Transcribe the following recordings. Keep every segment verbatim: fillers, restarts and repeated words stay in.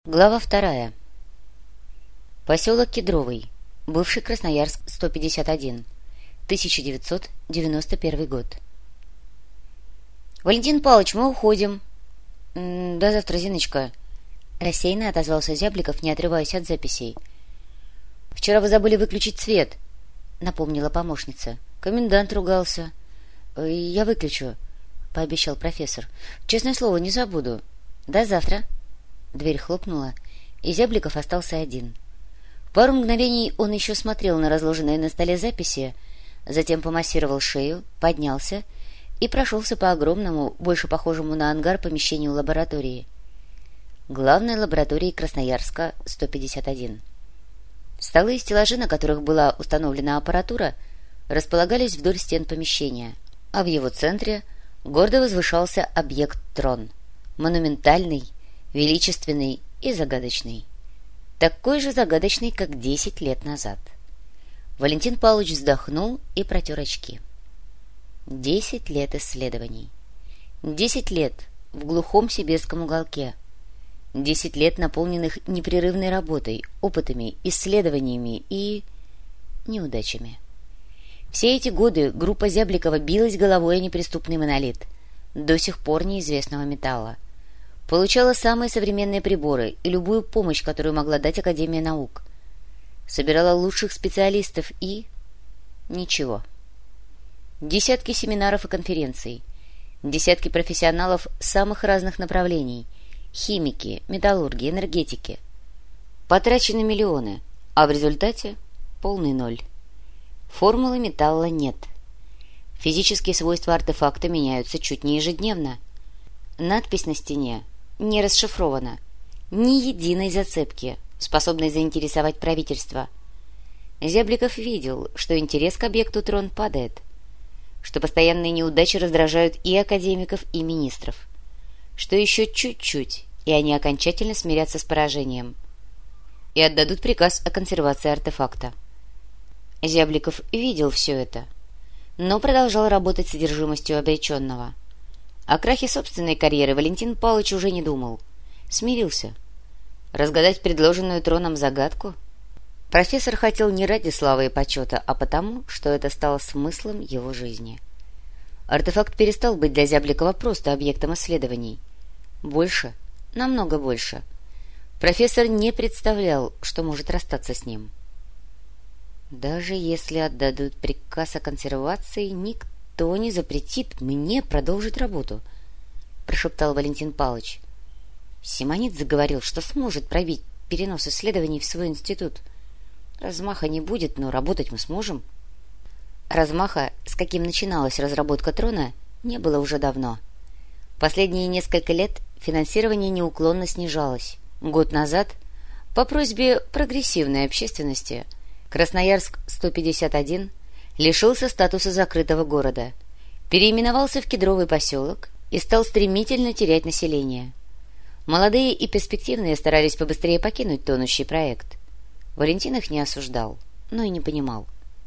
Глава вторая. Поселок Кедровый. Бывший Красноярск сто пятьдесят один. тысяча девятьсот девяносто первый год. «Валентин Павлович, мы уходим». «М, «До завтра, Зиночка», — рассеянно отозвался Зябликов, не отрываясь от записей. «Вчера вы забыли выключить свет», — напомнила помощница. «Комендант ругался». «Э, «Я выключу», — пообещал профессор. «Честное слово, не забуду. До завтра». Дверь хлопнула, и Зябликов остался один. Пару мгновений он еще смотрел на разложенные на столе записи, затем помассировал шею, поднялся и прошелся по огромному, больше похожему на ангар помещению лаборатории. Главной лаборатории Красноярска сто пятьдесят один. Столы и стеллажи, на которых была установлена аппаратура, располагались вдоль стен помещения, а в его центре гордо возвышался объект трон, монументальный, величественный и загадочный. Такой же загадочный, как десять лет назад. Валентин Павлович вздохнул и протер очки. Десять лет исследований. Десять лет в глухом сибирском уголке. Десять лет, наполненных непрерывной работой, опытами, исследованиями и неудачами. Все эти годы группа Зябликова билась головой о неприступный монолит до сих пор неизвестного металла. Получала самые современные приборы и любую помощь, которую могла дать Академия наук. Собирала лучших специалистов и... ничего. Десятки семинаров и конференций. Десятки профессионалов самых разных направлений. Химики, металлурги, энергетики. Потрачены миллионы, а в результате полный ноль. Формулы металла нет. Физические свойства артефакта меняются чуть не ежедневно. Надпись на стене не расшифрована. Ни единой зацепки, способной заинтересовать правительство. Зябликов видел, что интерес к объекту трон падает, что постоянные неудачи раздражают и академиков, и министров, что еще чуть-чуть, и они окончательно смирятся с поражением и отдадут приказ о консервации артефакта. Зябликов видел все это, но продолжал работать с содержимостью обреченного. О крахе собственной карьеры Валентин Павлович уже не думал. Смирился. Разгадать предложенную троном загадку? Профессор хотел не ради славы и почета, а потому, что это стало смыслом его жизни. Артефакт перестал быть для Зябликова просто объектом исследований. Больше, намного больше. Профессор не представлял, что может расстаться с ним. Даже если отдадут приказ о консервации, никто «Никто не запретит мне продолжить работу», — прошептал Валентин Павлович. Симонид заговорил, что сможет пробить перенос исследований в свой институт. Размаха не будет, но работать мы сможем. Размаха, с каким начиналась разработка трона, не было уже давно. Последние несколько лет финансирование неуклонно снижалось. Год назад, по просьбе прогрессивной общественности, Красноярск сто пятьдесят один лишился статуса закрытого города, переименовался в Кедровый поселок и стал стремительно терять население. Молодые и перспективные старались побыстрее покинуть тонущий проект. Валентин их не осуждал, но и не понимал.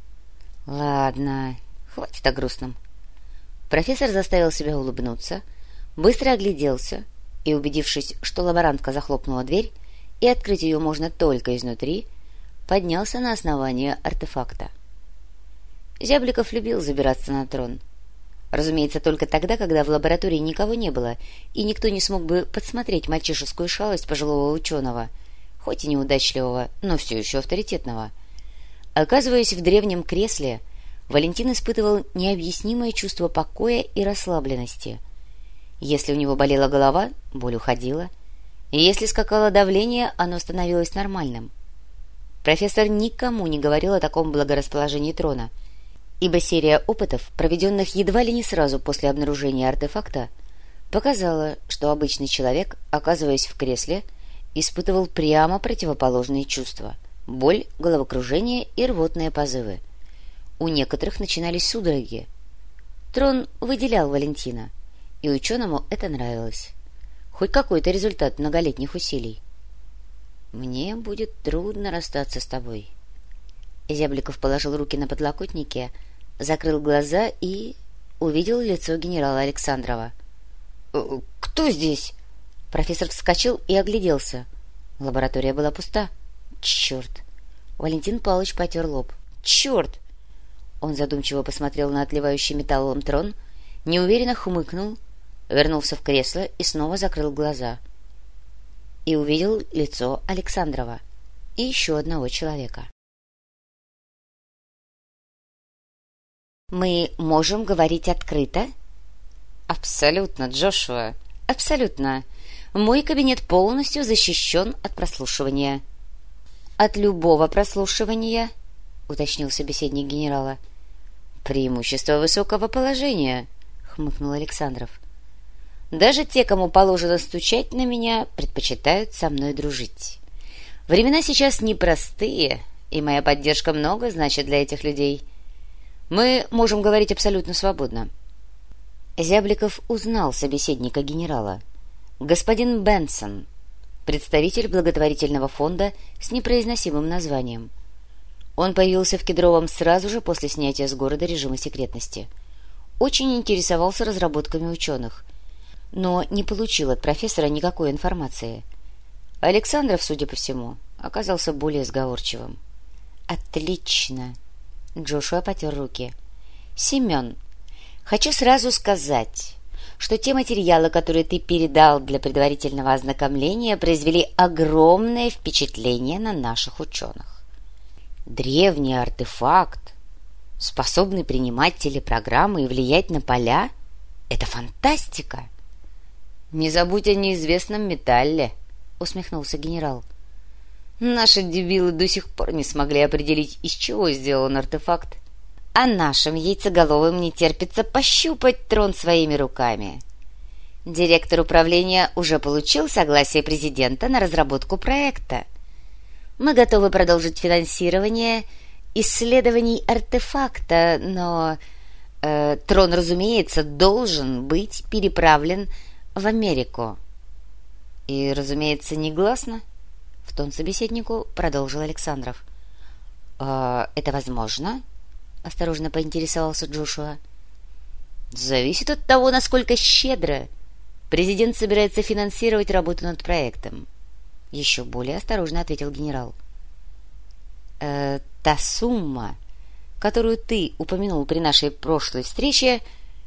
«Ладно, хватит о грустном». Профессор заставил себя улыбнуться, быстро огляделся и, убедившись, что лаборантка захлопнула дверь и открыть ее можно только изнутри, поднялся на основание артефакта. Зябликов любил забираться на трон. Разумеется, только тогда, когда в лаборатории никого не было, и никто не смог бы подсмотреть мальчишескую шалость пожилого ученого, хоть и неудачливого, но все еще авторитетного. Оказываясь в древнем кресле, Валентин испытывал необъяснимое чувство покоя и расслабленности. Если у него болела голова, боль уходила, и если скакало давление, оно становилось нормальным. Профессор никому не говорил о таком благорасположении трона, ибо серия опытов, проведенных едва ли не сразу после обнаружения артефакта, показала, что обычный человек, оказываясь в кресле, испытывал прямо противоположные чувства – боль, головокружение и рвотные позывы. У некоторых начинались судороги. Трон выделял Валентина, и ученому это нравилось. Хоть какой-то результат многолетних усилий. «Мне будет трудно расстаться с тобой». Зябликов положил руки на подлокотники, закрыл глаза и увидел лицо генерала Александрова. «Кто здесь?» Профессор вскочил и огляделся. Лаборатория была пуста. Черт! Валентин Павлович потер лоб. Черт! Он задумчиво посмотрел на отливающий металлом трон, неуверенно хмыкнул, вернулся в кресло и снова закрыл глаза. И увидел лицо Александрова и еще одного человека. «Мы можем говорить открыто?» «Абсолютно, Джошуа, абсолютно. Мой кабинет полностью защищен от прослушивания». «От любого прослушивания?» — уточнил собеседник генерала. «Преимущество высокого положения», — хмыкнул Александров. «Даже те, кому положено стучать на меня, предпочитают со мной дружить. Времена сейчас непростые, и моя поддержка много значит для этих людей. Мы можем говорить абсолютно свободно». Зябликов узнал собеседника генерала. Господин Бенсон, представитель благотворительного фонда с непроизносимым названием. Он появился в Кедровом сразу же после снятия с города режима секретности. Очень интересовался разработками ученых, но не получил от профессора никакой информации. Александров, судя по всему, оказался более сговорчивым. «Отлично!» Джошуа потер руки. «Семен, хочу сразу сказать, что те материалы, которые ты передал для предварительного ознакомления, произвели огромное впечатление на наших ученых. Древний артефакт, способный принимать телепрограммы и влиять на поля — это фантастика!» «Не забудь о неизвестном металле», — усмехнулся генерал. «Наши дебилы до сих пор не смогли определить, из чего сделан артефакт. А нашим яйцеголовым не терпится пощупать трон своими руками. Директор управления уже получил согласие президента на разработку проекта. Мы готовы продолжить финансирование исследований артефакта, но э, трон, разумеется, должен быть переправлен в Америку». «И, разумеется, негласно?» — в тон собеседнику продолжил Александров. «А это возможно?» — осторожно поинтересовался Джошуа. «Зависит от того, насколько щедро президент собирается финансировать работу над проектом», — еще более осторожно ответил генерал. «Э, «Та сумма, которую ты упомянул при нашей прошлой встрече,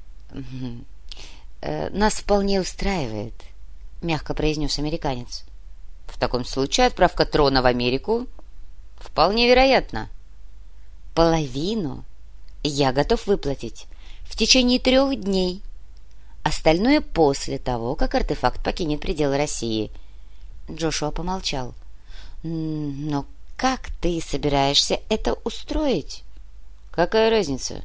э, нас вполне устраивает», — мягко произнес американец. «В таком случае отправка трона в Америку вполне вероятна». «Половину я готов выплатить в течение трех дней. Остальное после того, как артефакт покинет пределы России». Джошуа помолчал. «Но как ты собираешься это устроить?» «Какая разница?»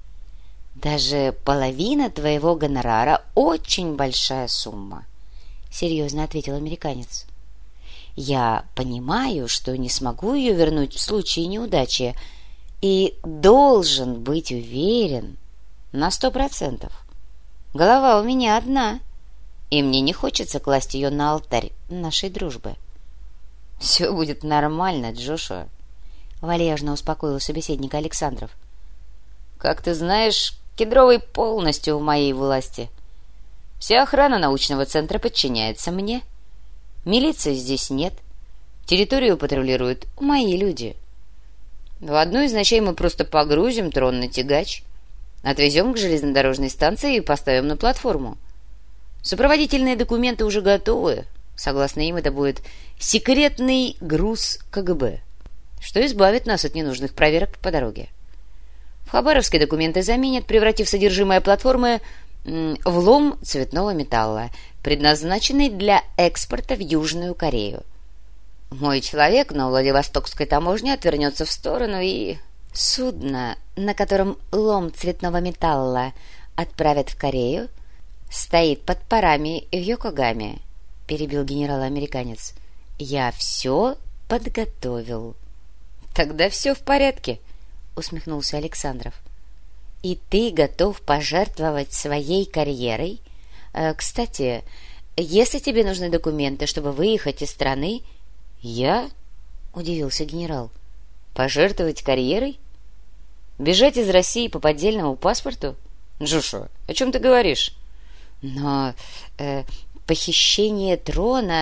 «Даже половина твоего гонорара — очень большая сумма», — серьезно ответил американец. «Я понимаю, что не смогу ее вернуть в случае неудачи, и должен быть уверен на сто процентов. Голова у меня одна, и мне не хочется класть ее на алтарь нашей дружбы». «Все будет нормально, Джошуа», — вальяжно успокоил собеседника Александров. «Как ты знаешь, Кедровый полностью в моей власти. Вся охрана научного центра подчиняется мне. Милиции здесь нет. Территорию патрулируют мои люди. В одну из ночей мы просто погрузим трон на тягач, отвезем к железнодорожной станции и поставим на платформу. Сопроводительные документы уже готовы. Согласно им, это будет секретный груз КГБ, что избавит нас от ненужных проверок по дороге. В Хабаровске документы заменят, превратив содержимое платформы в лом цветного металла, предназначенный для экспорта в Южную Корею. Мой человек на Владивостокской таможне отвернется в сторону, и судно, на котором лом цветного металла отправят в Корею, стоит под парами в Йокогаме, — перебил генерал-американец. «Я все подготовил». «Тогда все в порядке», — усмехнулся Александров. «И ты готов пожертвовать своей карьерой? Э, кстати, если тебе нужны документы, чтобы выехать из страны...» «Я?» — удивился генерал. «Пожертвовать карьерой? Бежать из России по поддельному паспорту? Джошуа, о чем ты говоришь?» «Но э, похищение трона...»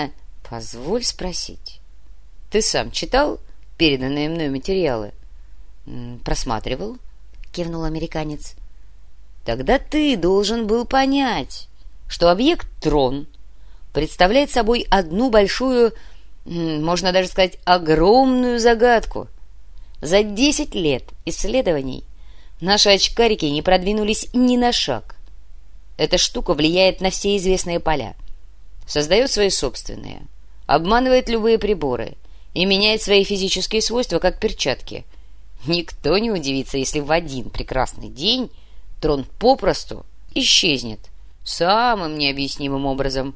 Позволь спросить, ты сам читал переданные мной материалы? Просматривал, кивнул американец. Тогда ты должен был понять, что объект Трон представляет собой одну большую, можно даже сказать, огромную загадку. За десять лет исследований наши очкарики не продвинулись ни на шаг. Эта штука влияет на все известные поля, создает свои собственные, обманывает любые приборы и меняет свои физические свойства, как перчатки. Никто не удивится, если в один прекрасный день Трон попросту исчезнет самым необъяснимым образом.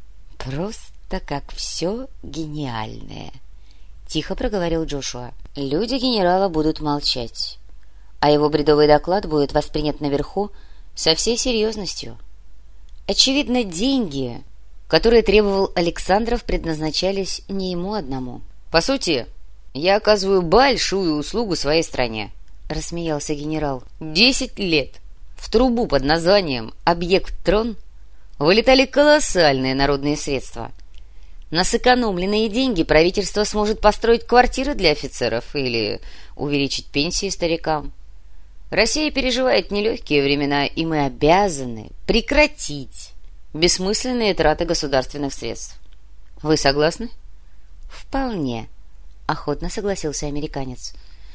«Просто как все гениальное», — тихо проговорил Джошуа. «Люди генерала будут молчать, а его бредовый доклад будет воспринят наверху со всей серьезностью. Очевидно, деньги, которые требовал Александров, предназначались не ему одному». «По сути, я оказываю большую услугу своей стране», — рассмеялся генерал. «Десять лет в трубу под названием «Объект Трон» вылетали колоссальные народные средства. На сэкономленные деньги правительство сможет построить квартиры для офицеров или увеличить пенсии старикам. Россия переживает нелегкие времена, и мы обязаны прекратить бессмысленные траты государственных средств. Вы согласны?» «Вполне», — охотно согласился американец.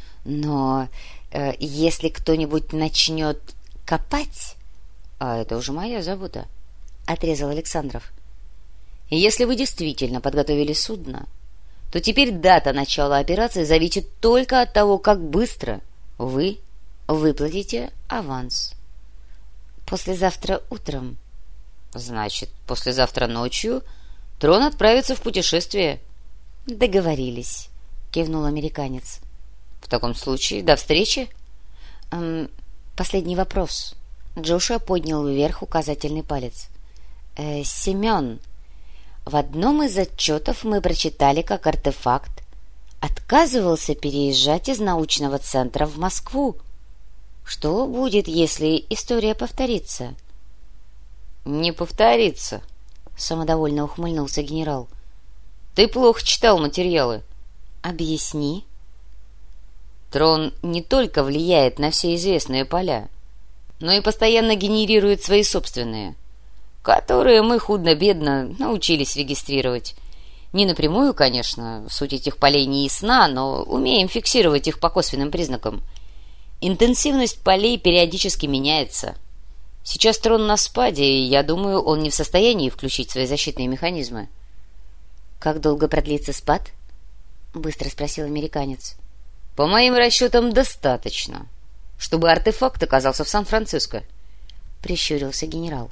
«Но э, если кто-нибудь начнет копать...» «А это уже моя забота», — отрезал Александров. «Если вы действительно подготовили судно, то теперь дата начала операции зависит только от того, как быстро вы выплатите аванс». «Послезавтра утром». «Значит, послезавтра ночью Трон отправится в путешествие». «Договорились», — кивнул американец. «В таком случае до встречи». Эм, «Последний вопрос». Джошуа поднял вверх указательный палец. Э, «Семен, в одном из отчетов мы прочитали, как артефакт отказывался переезжать из научного центра в Москву. Что будет, если история повторится?» «Не повторится», — самодовольно ухмыльнулся генерал. «Ты плохо читал материалы». «Объясни». «Трон не только влияет на все известные поля, но и постоянно генерирует свои собственные, которые мы худо-бедно научились регистрировать. Не напрямую, конечно, суть этих полей не ясна, но умеем фиксировать их по косвенным признакам. Интенсивность полей периодически меняется. Сейчас Трон на спаде, и, я думаю, он не в состоянии включить свои защитные механизмы». «Как долго продлится спад?» — быстро спросил американец. «По моим расчетам, достаточно, чтобы артефакт оказался в Сан-Франциско», — прищурился генерал.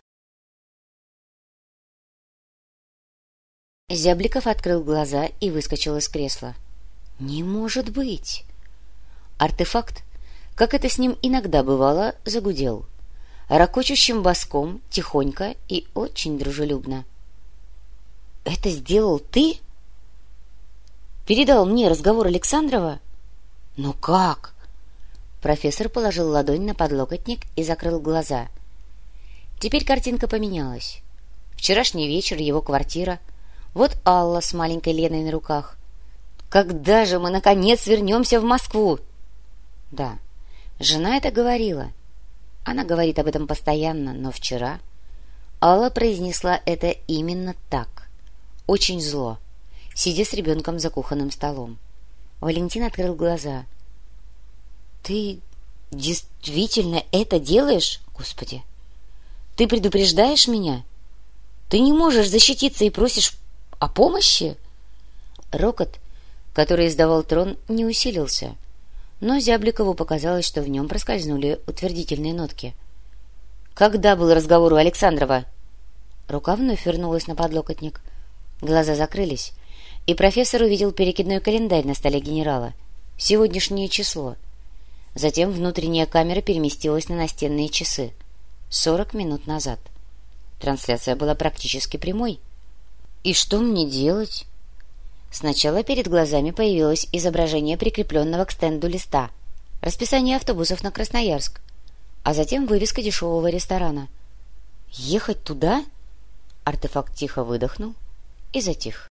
Зябликов открыл глаза и выскочил из кресла. «Не может быть!» Артефакт, как это с ним иногда бывало, загудел, ракочущим боском, тихонько и очень дружелюбно. «Это сделал ты? Передал мне разговор Александрова? Но как?» Профессор положил ладонь на подлокотник и закрыл глаза. Теперь картинка поменялась. Вчерашний вечер, его квартира. Вот Алла с маленькой Леной на руках. «Когда же мы, наконец, вернемся в Москву?» Да, жена это говорила. Она говорит об этом постоянно, но вчера Алла произнесла это именно так. Очень зло, сидя с ребенком за кухонным столом. Валентин открыл глаза. «Ты действительно это делаешь? Господи! Ты предупреждаешь меня? Ты не можешь защититься и просишь о помощи?» Рокот, который издавал Трон, не усилился, но Зябликову показалось, что в нем проскользнули утвердительные нотки. «Когда был разговор у Александрова?» Рука вновь вернулась на подлокотник. Глаза закрылись, и профессор увидел перекидной календарь на столе генерала. Сегодняшнее число. Затем внутренняя камера переместилась на настенные часы. Сорок минут назад. Трансляция была практически прямой. «И что мне делать?» Сначала перед глазами появилось изображение прикрепленного к стенду листа, расписание автобусов на Красноярск, а затем вывеска дешевого ресторана. «Ехать туда?» Артефакт тихо выдохнул и затих.